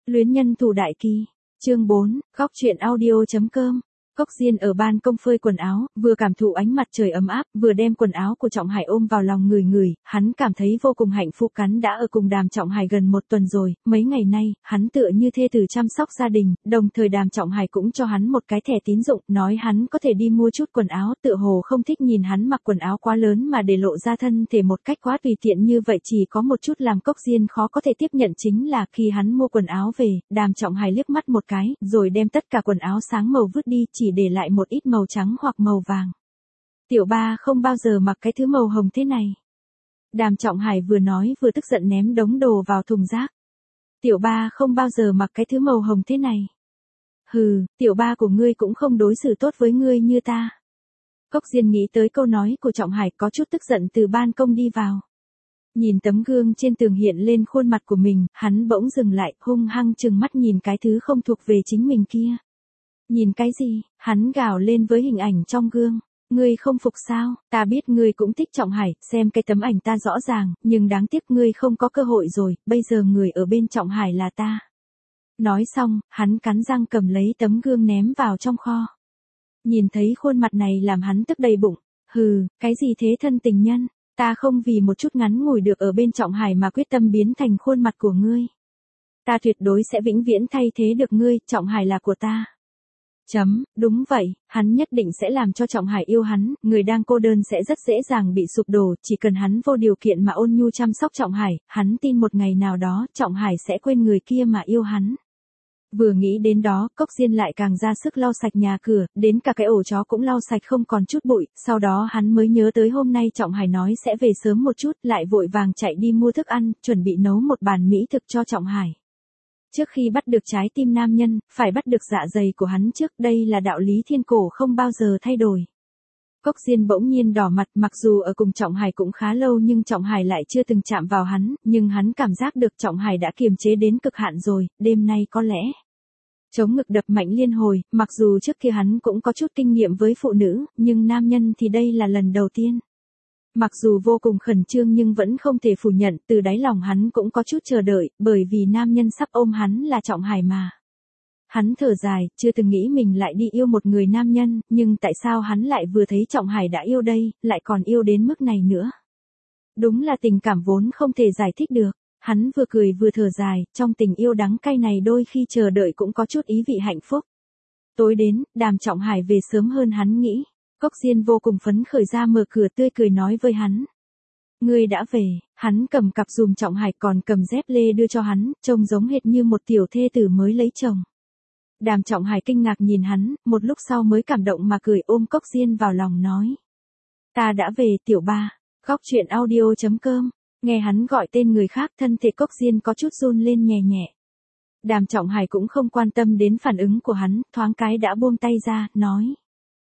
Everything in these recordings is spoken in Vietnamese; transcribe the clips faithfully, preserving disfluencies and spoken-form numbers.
Luyến nhân thủ đại kỳ. Chương bốn, góc truyện audio.com. Cốc Diên ở ban công phơi quần áo, vừa cảm thụ ánh mặt trời ấm áp, vừa đem quần áo của Trọng Hải ôm vào lòng người người, hắn cảm thấy vô cùng hạnh phúc. Hắn đã ở cùng Đàm Trọng Hải gần một tuần rồi, mấy ngày nay, hắn tựa như thê tử chăm sóc gia đình, đồng thời Đàm Trọng Hải cũng cho hắn một cái thẻ tín dụng, nói hắn có thể đi mua chút quần áo, tựa hồ không thích nhìn hắn mặc quần áo quá lớn mà để lộ ra thân thể một cách quá tùy tiện như vậy. Chỉ có một chút làm Cốc Diên khó có thể tiếp nhận chính là khi hắn mua quần áo về, Đàm Trọng Hải liếc mắt một cái, rồi đem tất cả quần áo sáng màu vứt đi, chỉ để lại một ít màu trắng hoặc màu vàng. Tiểu ba không bao giờ mặc cái thứ màu hồng thế này. Đàm Trọng Hải vừa nói vừa tức giận ném đống đồ vào thùng rác. Tiểu ba không bao giờ mặc cái thứ màu hồng thế này. Hừ, tiểu ba của ngươi cũng không đối xử tốt với ngươi như ta. Cốc Diên nghĩ tới câu nói của Trọng Hải, có chút tức giận từ ban công đi vào. Nhìn tấm gương trên tường hiện lên khuôn mặt của mình, hắn bỗng dừng lại, hung hăng trừng mắt nhìn cái thứ không thuộc về chính mình kia. Nhìn cái gì? Hắn gào lên với hình ảnh trong gương. Ngươi không phục sao? Ta biết ngươi cũng thích Trọng Hải, xem cái tấm ảnh ta rõ ràng, nhưng đáng tiếc ngươi không có cơ hội rồi, bây giờ người ở bên Trọng Hải là ta. Nói xong, hắn cắn răng cầm lấy tấm gương ném vào trong kho. Nhìn thấy khuôn mặt này làm hắn tức đầy bụng. Hừ, cái gì thế thân tình nhân? Ta không vì một chút ngắn ngủi được ở bên Trọng Hải mà quyết tâm biến thành khuôn mặt của ngươi. Ta tuyệt đối sẽ vĩnh viễn thay thế được ngươi, Trọng Hải là của ta. Chấm, đúng vậy, hắn nhất định sẽ làm cho Trọng Hải yêu hắn, người đang cô đơn sẽ rất dễ dàng bị sụp đổ, chỉ cần hắn vô điều kiện mà ôn nhu chăm sóc Trọng Hải, hắn tin một ngày nào đó, Trọng Hải sẽ quên người kia mà yêu hắn. Vừa nghĩ đến đó, Cốc Diên lại càng ra sức lau sạch nhà cửa, đến cả cái ổ chó cũng lau sạch không còn chút bụi, sau đó hắn mới nhớ tới hôm nay Trọng Hải nói sẽ về sớm một chút, lại vội vàng chạy đi mua thức ăn, chuẩn bị nấu một bàn mỹ thực cho Trọng Hải. Trước khi bắt được trái tim nam nhân, phải bắt được dạ dày của hắn trước, đây là đạo lý thiên cổ không bao giờ thay đổi. Cốc Diên bỗng nhiên đỏ mặt, mặc dù ở cùng Trọng Hải cũng khá lâu nhưng Trọng Hải lại chưa từng chạm vào hắn, nhưng hắn cảm giác được Trọng Hải đã kiềm chế đến cực hạn rồi, đêm nay có lẽ. Chống ngực đập mạnh liên hồi, mặc dù trước kia hắn cũng có chút kinh nghiệm với phụ nữ, nhưng nam nhân thì đây là lần đầu tiên. Mặc dù vô cùng khẩn trương nhưng vẫn không thể phủ nhận, từ đáy lòng hắn cũng có chút chờ đợi, bởi vì nam nhân sắp ôm hắn là Trọng Hải mà. Hắn thở dài, chưa từng nghĩ mình lại đi yêu một người nam nhân, nhưng tại sao hắn lại vừa thấy Trọng Hải đã yêu đây, lại còn yêu đến mức này nữa. Đúng là tình cảm vốn không thể giải thích được. Hắn vừa cười vừa thở dài, trong tình yêu đắng cay này đôi khi chờ đợi cũng có chút ý vị hạnh phúc. Tối đến, Đàm Trọng Hải về sớm hơn hắn nghĩ. Cốc Diên vô cùng phấn khởi ra mở cửa tươi cười nói với hắn. Ngươi đã về, hắn cầm cặp giùm Trọng Hải còn cầm dép lê đưa cho hắn, trông giống hệt như một tiểu thê tử mới lấy chồng. Đàm Trọng Hải kinh ngạc nhìn hắn, một lúc sau mới cảm động mà cười ôm Cốc Diên vào lòng nói. Ta đã về tiểu ba, góc truyện audio.com. Nghe hắn gọi tên người khác, thân thể Cốc Diên có chút run lên nhẹ nhẹ. Đàm Trọng Hải cũng không quan tâm đến phản ứng của hắn, thoáng cái đã buông tay ra, nói.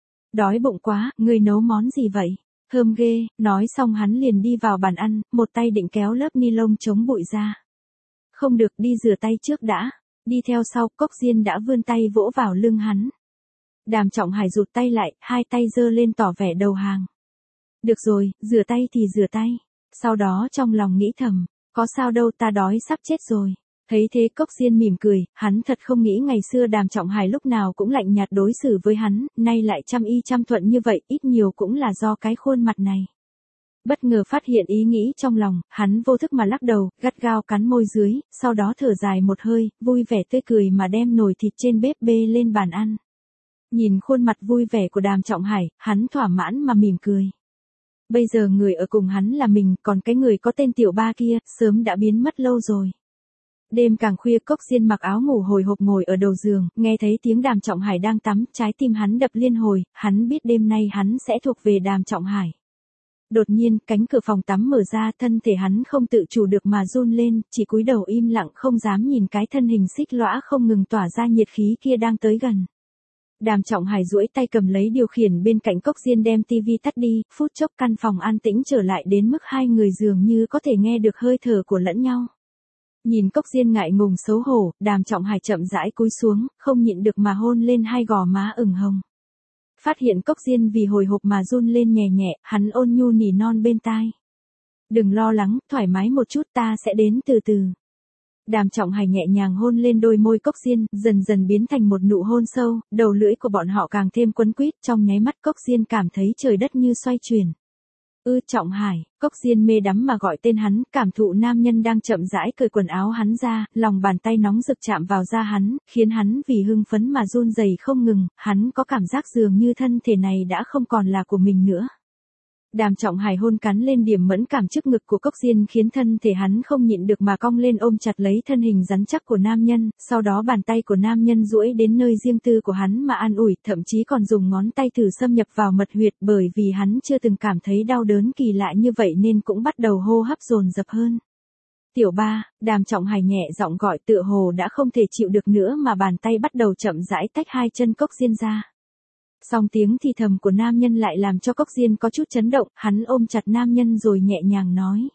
Đói bụng quá, ngươi nấu món gì vậy? Thơm ghê, nói xong hắn liền đi vào bàn ăn, một tay định kéo lớp ni lông chống bụi ra. Không được, đi rửa tay trước đã. Đi theo sau, Cốc Diên đã vươn tay vỗ vào lưng hắn. Đàm Trọng Hải rụt tay lại, hai tay giơ lên tỏ vẻ đầu hàng. Được rồi, rửa tay thì rửa tay. Sau đó trong lòng nghĩ thầm, có sao đâu, ta đói sắp chết rồi. Thấy thế Cốc Diên mỉm cười, hắn thật không nghĩ ngày xưa Đàm Trọng Hải lúc nào cũng lạnh nhạt đối xử với hắn, nay lại chăm y chăm thuận như vậy, ít nhiều cũng là do cái khuôn mặt này. Bất ngờ phát hiện ý nghĩ trong lòng, hắn vô thức mà lắc đầu, gắt gao cắn môi dưới, sau đó thở dài một hơi, vui vẻ tươi cười mà đem nồi thịt trên bếp bê lên bàn ăn. Nhìn khuôn mặt vui vẻ của Đàm Trọng Hải, hắn thỏa mãn mà mỉm cười. Bây giờ người ở cùng hắn là mình, còn cái người có tên tiểu ba kia, sớm đã biến mất lâu rồi. Đêm càng khuya Cốc Diên mặc áo ngủ hồi hộp ngồi ở đầu giường, nghe thấy tiếng Đàm Trọng Hải đang tắm, trái tim hắn đập liên hồi, hắn biết đêm nay hắn sẽ thuộc về Đàm Trọng Hải. Đột nhiên, cánh cửa phòng tắm mở ra, thân thể hắn không tự chủ được mà run lên, chỉ cúi đầu im lặng không dám nhìn cái thân hình xích lõa không ngừng tỏa ra nhiệt khí kia đang tới gần. Đàm Trọng Hải duỗi tay cầm lấy điều khiển bên cạnh Cốc Diên đem tivi tắt đi, phút chốc căn phòng an tĩnh trở lại đến mức hai người dường như có thể nghe được hơi thở của lẫn nhau. Nhìn Cốc Diên ngại ngùng xấu hổ, Đàm Trọng Hải chậm rãi cúi xuống, không nhịn được mà hôn lên hai gò má ửng hồng. Phát hiện Cốc Diên vì hồi hộp mà run lên nhẹ nhẹ, hắn ôn nhu nỉ non bên tai. Đừng lo lắng, thoải mái một chút, ta sẽ đến từ từ. Đàm Trọng Hải nhẹ nhàng hôn lên đôi môi Cốc Diên, dần dần biến thành một nụ hôn sâu, đầu lưỡi của bọn họ càng thêm quấn quýt, trong nháy mắt Cốc Diên cảm thấy trời đất như xoay chuyển. Ư Trọng Hải, Cốc Diên mê đắm mà gọi tên hắn, cảm thụ nam nhân đang chậm rãi cởi quần áo hắn ra, lòng bàn tay nóng rực chạm vào da hắn, khiến hắn vì hưng phấn mà run rẩy không ngừng, hắn có cảm giác dường như thân thể này đã không còn là của mình nữa. Đàm Trọng Hải hôn cắn lên điểm mẫn cảm trước ngực của Cốc Diên khiến thân thể hắn không nhịn được mà cong lên ôm chặt lấy thân hình rắn chắc của nam nhân, sau đó bàn tay của nam nhân duỗi đến nơi riêng tư của hắn mà an ủi, thậm chí còn dùng ngón tay thử xâm nhập vào mật huyệt, bởi vì hắn chưa từng cảm thấy đau đớn kỳ lạ như vậy nên cũng bắt đầu hô hấp dồn dập hơn. Tiểu ba, Đàm Trọng Hải nhẹ giọng gọi, tựa hồ đã không thể chịu được nữa mà bàn tay bắt đầu chậm rãi tách hai chân Cốc Diên ra. Song tiếng thì thầm của nam nhân lại làm cho Cốc Diên có chút chấn động, hắn ôm chặt nam nhân rồi nhẹ nhàng nói.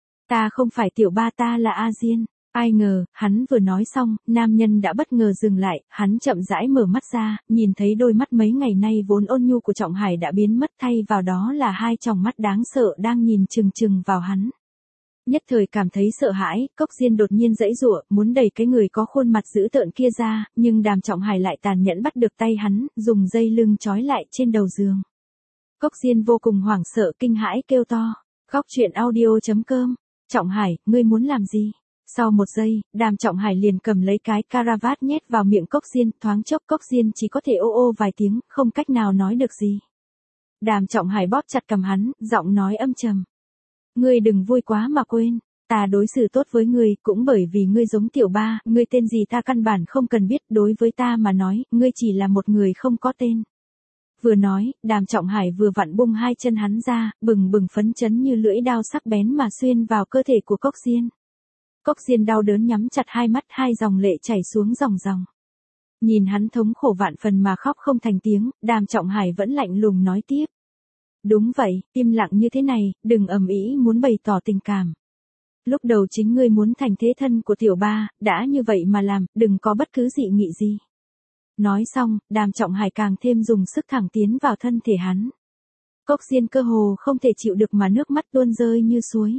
Ta không phải tiểu ba, ta là A Diên. Ai ngờ, hắn vừa nói xong, nam nhân đã bất ngờ dừng lại, hắn chậm rãi mở mắt ra, nhìn thấy đôi mắt mấy ngày nay vốn ôn nhu của Trọng Hải đã biến mất, thay vào đó là hai tròng mắt đáng sợ đang nhìn chừng chừng vào hắn. Nhất thời cảm thấy sợ hãi, Cốc Diên đột nhiên giãy giụa, muốn đẩy cái người có khuôn mặt dữ tợn kia ra, nhưng Đàm Trọng Hải lại tàn nhẫn bắt được tay hắn, dùng dây lưng trói lại trên đầu giường. Cốc Diên vô cùng hoảng sợ kinh hãi kêu to. Góc truyện audio chấm com. Trọng Hải, ngươi muốn làm gì? Sau một giây, Đàm Trọng Hải liền cầm lấy cái caravat nhét vào miệng Cốc Diên, thoáng chốc Cốc Diên chỉ có thể ô ô vài tiếng, không cách nào nói được gì. Đàm Trọng Hải bóp chặt cầm hắn, giọng nói âm trầm. Ngươi đừng vui quá mà quên, ta đối xử tốt với ngươi, cũng bởi vì ngươi giống tiểu ba, ngươi tên gì ta căn bản không cần biết, đối với ta mà nói, ngươi chỉ là một người không có tên. Vừa nói, Đàm Trọng Hải vừa vặn bung hai chân hắn ra, bừng bừng phấn chấn như lưỡi dao sắc bén mà xuyên vào cơ thể của Cốc Diên. Cốc Diên đau đớn nhắm chặt hai mắt, hai dòng lệ chảy xuống ròng ròng. Nhìn hắn thống khổ vạn phần mà khóc không thành tiếng, Đàm Trọng Hải vẫn lạnh lùng nói tiếp. Đúng vậy, im lặng như thế này, đừng ầm ĩ muốn bày tỏ tình cảm. Lúc đầu chính ngươi muốn thành thế thân của tiểu ba, đã như vậy mà làm, đừng có bất cứ dị nghị gì. Nói xong, Đàm Trọng Hải càng thêm dùng sức thẳng tiến vào thân thể hắn. Cốc Diên cơ hồ không thể chịu được mà nước mắt tuôn rơi như suối.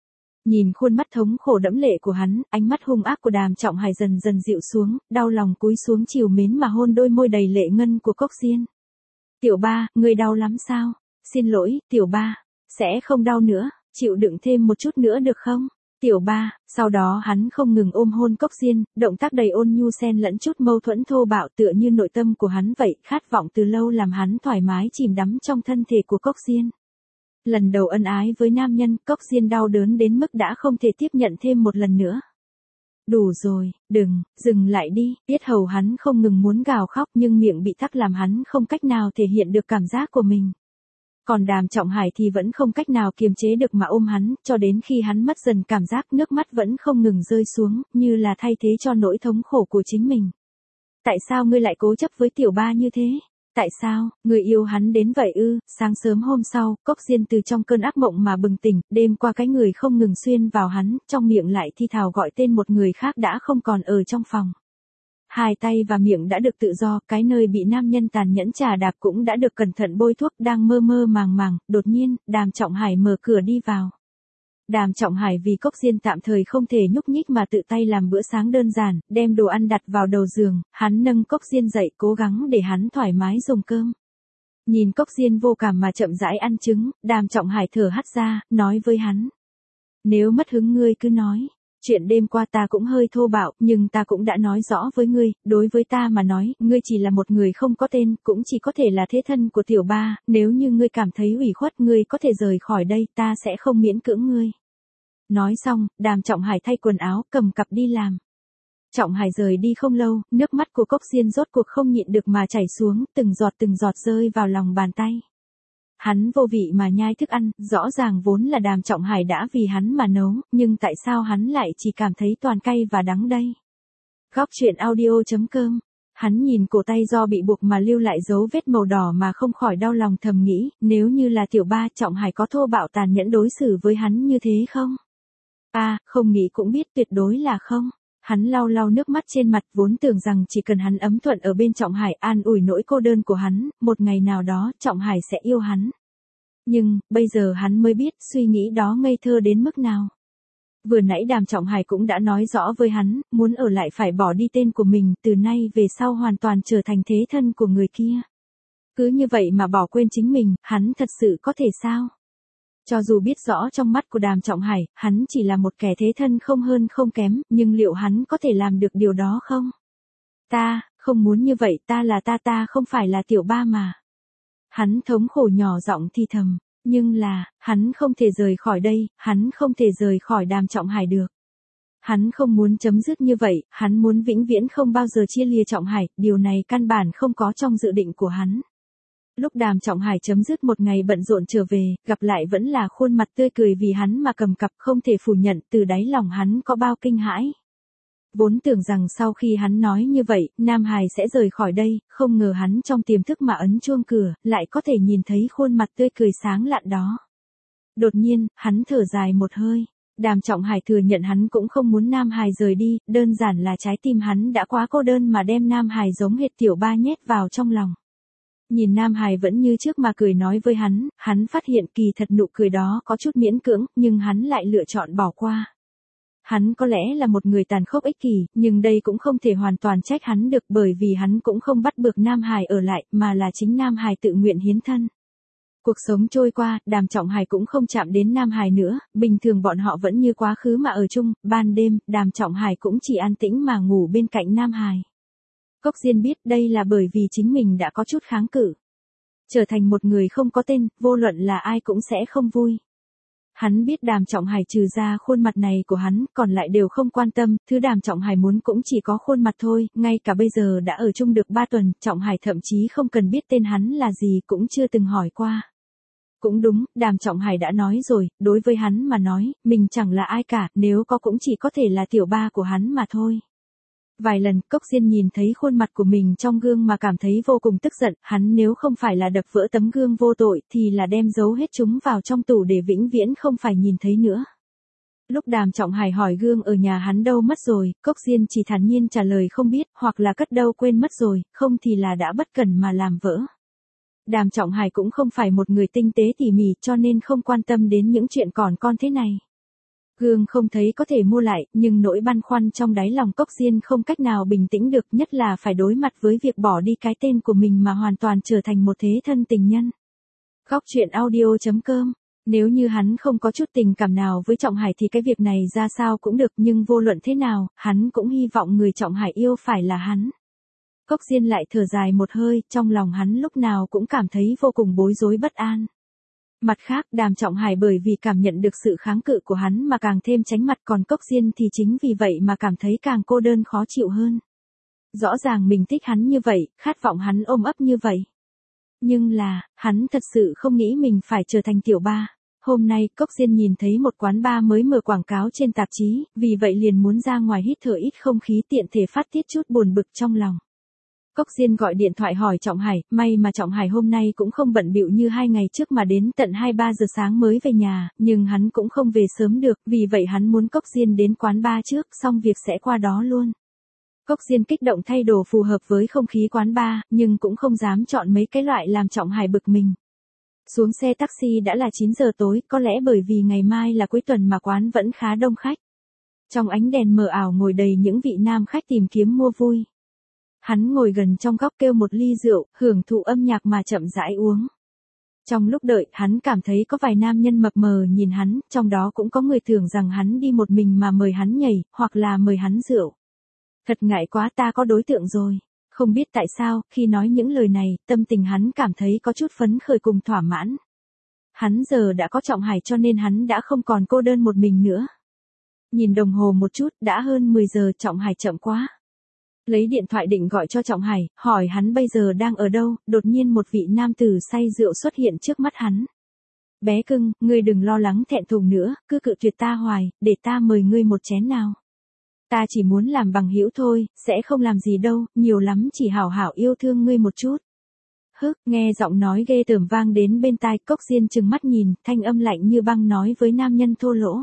Nhìn khuôn mắt thống khổ đẫm lệ của hắn, ánh mắt hung ác của Đàm Trọng Hải dần dần dịu xuống, đau lòng cúi xuống trìu mến mà hôn đôi môi đầy lệ ngân của Cốc Diên. Tiểu ba, ngươi đau lắm sao? Xin lỗi, tiểu ba, sẽ không đau nữa, chịu đựng thêm một chút nữa được không? Tiểu ba, sau đó hắn không ngừng ôm hôn Cốc Diên, động tác đầy ôn nhu xen lẫn chút mâu thuẫn thô bạo tựa như nội tâm của hắn vậy, khát vọng từ lâu làm hắn thoải mái chìm đắm trong thân thể của Cốc Diên. Lần đầu ân ái với nam nhân, Cốc Diên đau đớn đến mức đã không thể tiếp nhận thêm một lần nữa. Đủ rồi, đừng, dừng lại đi, yết hầu hắn không ngừng muốn gào khóc nhưng miệng bị tắc làm hắn không cách nào thể hiện được cảm giác của mình. Còn Đàm Trọng Hải thì vẫn không cách nào kiềm chế được mà ôm hắn, cho đến khi hắn mất dần cảm giác nước mắt vẫn không ngừng rơi xuống, như là thay thế cho nỗi thống khổ của chính mình. Tại sao ngươi lại cố chấp với tiểu ba như thế? Tại sao, người yêu hắn đến vậy ư? Sáng sớm hôm sau, Cốc Diên từ trong cơn ác mộng mà bừng tỉnh, đêm qua cái người không ngừng xuyên vào hắn, trong miệng lại thi thào gọi tên một người khác đã không còn ở trong phòng. Hai tay và miệng đã được tự do, cái nơi bị nam nhân tàn nhẫn chà đạp cũng đã được cẩn thận bôi thuốc, đang mơ mơ màng màng, đột nhiên, Đàm Trọng Hải mở cửa đi vào. Đàm Trọng Hải vì Cốc Diên tạm thời không thể nhúc nhích mà tự tay làm bữa sáng đơn giản, đem đồ ăn đặt vào đầu giường, hắn nâng Cốc Diên dậy cố gắng để hắn thoải mái dùng cơm. Nhìn Cốc Diên vô cảm mà chậm rãi ăn trứng, Đàm Trọng Hải thở hắt ra, nói với hắn. Nếu mất hứng ngươi cứ nói. Chuyện đêm qua ta cũng hơi thô bạo, nhưng ta cũng đã nói rõ với ngươi, đối với ta mà nói, ngươi chỉ là một người không có tên, cũng chỉ có thể là thế thân của tiểu ba, nếu như ngươi cảm thấy ủy khuất ngươi có thể rời khỏi đây, ta sẽ không miễn cưỡng ngươi. Nói xong, Đàm Trọng Hải thay quần áo, cầm cặp đi làm. Trọng Hải rời đi không lâu, nước mắt của Cốc Diên rốt cuộc không nhịn được mà chảy xuống, từng giọt từng giọt rơi vào lòng bàn tay. Hắn vô vị mà nhai thức ăn, rõ ràng vốn là Đàm Trọng Hải đã vì hắn mà nấu, nhưng tại sao hắn lại chỉ cảm thấy toàn cay và đắng đây? Góc truyện audio chấm com. Hắn nhìn cổ tay do bị buộc mà lưu lại dấu vết màu đỏ mà không khỏi đau lòng thầm nghĩ, nếu như là tiểu ba, Trọng Hải có thô bạo tàn nhẫn đối xử với hắn như thế không? À, không nghĩ cũng biết tuyệt đối là không. Hắn lau lau nước mắt trên mặt, vốn tưởng rằng chỉ cần hắn ấm thuận ở bên Trọng Hải an ủi nỗi cô đơn của hắn, một ngày nào đó Trọng Hải sẽ yêu hắn. Nhưng, bây giờ hắn mới biết suy nghĩ đó ngây thơ đến mức nào. Vừa nãy Đàm Trọng Hải cũng đã nói rõ với hắn, muốn ở lại phải bỏ đi tên của mình, từ nay về sau hoàn toàn trở thành thế thân của người kia. Cứ như vậy mà bỏ quên chính mình, hắn thật sự có thể sao? Cho dù biết rõ trong mắt của Đàm Trọng Hải, hắn chỉ là một kẻ thế thân không hơn không kém, nhưng liệu hắn có thể làm được điều đó không? Ta, không muốn như vậy, ta là ta ta không phải là tiểu ba mà. Hắn thống khổ nhỏ giọng thì thầm, nhưng là, hắn không thể rời khỏi đây, hắn không thể rời khỏi Đàm Trọng Hải được. Hắn không muốn chấm dứt như vậy, hắn muốn vĩnh viễn không bao giờ chia lìa Trọng Hải, điều này căn bản không có trong dự định của hắn. Lúc Đàm Trọng Hải chấm dứt một ngày bận rộn trở về, gặp lại vẫn là khuôn mặt tươi cười vì hắn mà cầm cặp, không thể phủ nhận từ đáy lòng hắn có bao kinh hãi. Vốn tưởng rằng sau khi hắn nói như vậy, Nam Hải sẽ rời khỏi đây, không ngờ hắn trong tiềm thức mà ấn chuông cửa, lại có thể nhìn thấy khuôn mặt tươi cười sáng lạn đó. Đột nhiên, hắn thở dài một hơi. Đàm Trọng Hải thừa nhận hắn cũng không muốn Nam Hải rời đi, đơn giản là trái tim hắn đã quá cô đơn mà đem Nam Hải giống hệt tiểu ba nhét vào trong lòng. Nhìn Nam Hải vẫn như trước mà cười nói với hắn, hắn phát hiện kỳ thật nụ cười đó có chút miễn cưỡng, nhưng hắn lại lựa chọn bỏ qua. Hắn có lẽ là một người tàn khốc ích kỷ, nhưng đây cũng không thể hoàn toàn trách hắn được bởi vì hắn cũng không bắt buộc Nam Hải ở lại, mà là chính Nam Hải tự nguyện hiến thân. Cuộc sống trôi qua, Đàm Trọng Hải cũng không chạm đến Nam Hải nữa, bình thường bọn họ vẫn như quá khứ mà ở chung, ban đêm, Đàm Trọng Hải cũng chỉ an tĩnh mà ngủ bên cạnh Nam Hải. Cốc Diên biết đây là bởi vì chính mình đã có chút kháng cự. Trở thành một người không có tên, vô luận là ai cũng sẽ không vui. Hắn biết Đàm Trọng Hải trừ ra khuôn mặt này của hắn, còn lại đều không quan tâm, thứ Đàm Trọng Hải muốn cũng chỉ có khuôn mặt thôi, ngay cả bây giờ đã ở chung được ba tuần, Trọng Hải thậm chí không cần biết tên hắn là gì cũng chưa từng hỏi qua. Cũng đúng, Đàm Trọng Hải đã nói rồi, đối với hắn mà nói, mình chẳng là ai cả, nếu có cũng chỉ có thể là tiểu ba của hắn mà thôi. Vài lần, Cốc Diên nhìn thấy khuôn mặt của mình trong gương mà cảm thấy vô cùng tức giận, hắn nếu không phải là đập vỡ tấm gương vô tội thì là đem giấu hết chúng vào trong tủ để vĩnh viễn không phải nhìn thấy nữa. Lúc Đàm Trọng Hải hỏi gương ở nhà hắn đâu mất rồi, Cốc Diên chỉ thản nhiên trả lời không biết, hoặc là cất đâu quên mất rồi, không thì là đã bất cẩn mà làm vỡ. Đàm Trọng Hải cũng không phải một người tinh tế tỉ mỉ cho nên không quan tâm đến những chuyện còn con thế này. Gương không thấy có thể mua lại, nhưng nỗi băn khoăn trong đáy lòng Cốc Diên không cách nào bình tĩnh được, nhất là phải đối mặt với việc bỏ đi cái tên của mình mà hoàn toàn trở thành một thế thân tình nhân. Góc truyện audio chấm com. Nếu như hắn không có chút tình cảm nào với Trọng Hải thì cái việc này ra sao cũng được, nhưng vô luận thế nào, hắn cũng hy vọng người Trọng Hải yêu phải là hắn. Cốc Diên lại thở dài một hơi, trong lòng hắn lúc nào cũng cảm thấy vô cùng bối rối bất an. Mặt khác, Đàm Trọng Hải bởi vì cảm nhận được sự kháng cự của hắn mà càng thêm tránh mặt, còn Cốc Diên thì chính vì vậy mà cảm thấy càng cô đơn khó chịu hơn. Rõ ràng mình thích hắn như vậy, khát vọng hắn ôm ấp như vậy. Nhưng là, hắn thật sự không nghĩ mình phải trở thành tiểu ba. Hôm nay, Cốc Diên nhìn thấy một quán bar mới mở quảng cáo trên tạp chí, vì vậy liền muốn ra ngoài hít thở ít không khí tiện thể phát tiết chút buồn bực trong lòng. Cốc Diên gọi điện thoại hỏi Trọng Hải, may mà Trọng Hải hôm nay cũng không bận bịu như hai ngày trước mà đến tận hai ba giờ sáng mới về nhà, nhưng hắn cũng không về sớm được, vì vậy hắn muốn Cốc Diên đến quán bar trước, xong việc sẽ qua đó luôn. Cốc Diên kích động thay đồ phù hợp với không khí quán bar, nhưng cũng không dám chọn mấy cái loại làm Trọng Hải bực mình. Xuống xe taxi đã là chín giờ tối, có lẽ bởi vì ngày mai là cuối tuần mà quán vẫn khá đông khách. Trong ánh đèn mờ ảo ngồi đầy những vị nam khách tìm kiếm mua vui. Hắn ngồi gần trong góc kêu một ly rượu, hưởng thụ âm nhạc mà chậm rãi uống. Trong lúc đợi, hắn cảm thấy có vài nam nhân mập mờ nhìn hắn, trong đó cũng có người tưởng rằng hắn đi một mình mà mời hắn nhảy, hoặc là mời hắn rượu. Thật ngại quá, ta có đối tượng rồi. Không biết tại sao, khi nói những lời này, tâm tình hắn cảm thấy có chút phấn khởi cùng thỏa mãn. Hắn giờ đã có Trọng Hải cho nên hắn đã không còn cô đơn một mình nữa. Nhìn đồng hồ một chút, đã hơn mười giờ, Trọng Hải chậm quá. Lấy điện thoại định gọi cho Trọng Hải, hỏi hắn bây giờ đang ở đâu, đột nhiên một vị nam tử say rượu xuất hiện trước mắt hắn. Bé cưng, ngươi đừng lo lắng thẹn thùng nữa, cứ cự tuyệt ta hoài, để ta mời ngươi một chén nào. Ta chỉ muốn làm bằng hữu thôi, sẽ không làm gì đâu, nhiều lắm chỉ hảo hảo yêu thương ngươi một chút. Hức, nghe giọng nói ghê tởm vang đến bên tai, Cốc Diên trừng mắt nhìn, thanh âm lạnh như băng nói với nam nhân thô lỗ.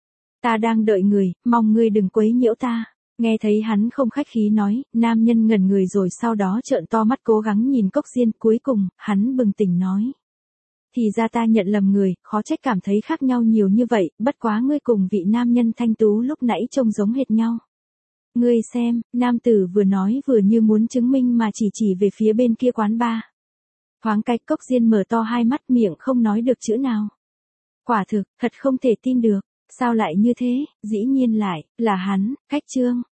Ta đang đợi người, mong ngươi đừng quấy nhiễu ta. Nghe thấy hắn không khách khí nói, nam nhân ngẩn người rồi sau đó trợn to mắt cố gắng nhìn Cốc Diên, cuối cùng, hắn bừng tỉnh nói. Thì ra ta nhận lầm người, khó trách cảm thấy khác nhau nhiều như vậy, bất quá ngươi cùng vị nam nhân thanh tú lúc nãy trông giống hệt nhau. Ngươi xem, nam tử vừa nói vừa như muốn chứng minh mà chỉ chỉ về phía bên kia quán bar. Thoáng cái Cốc Diên mở to hai mắt miệng không nói được chữ nào. Quả thực, thật không thể tin được, sao lại như thế, dĩ nhiên lại, là hắn, Khách Trương.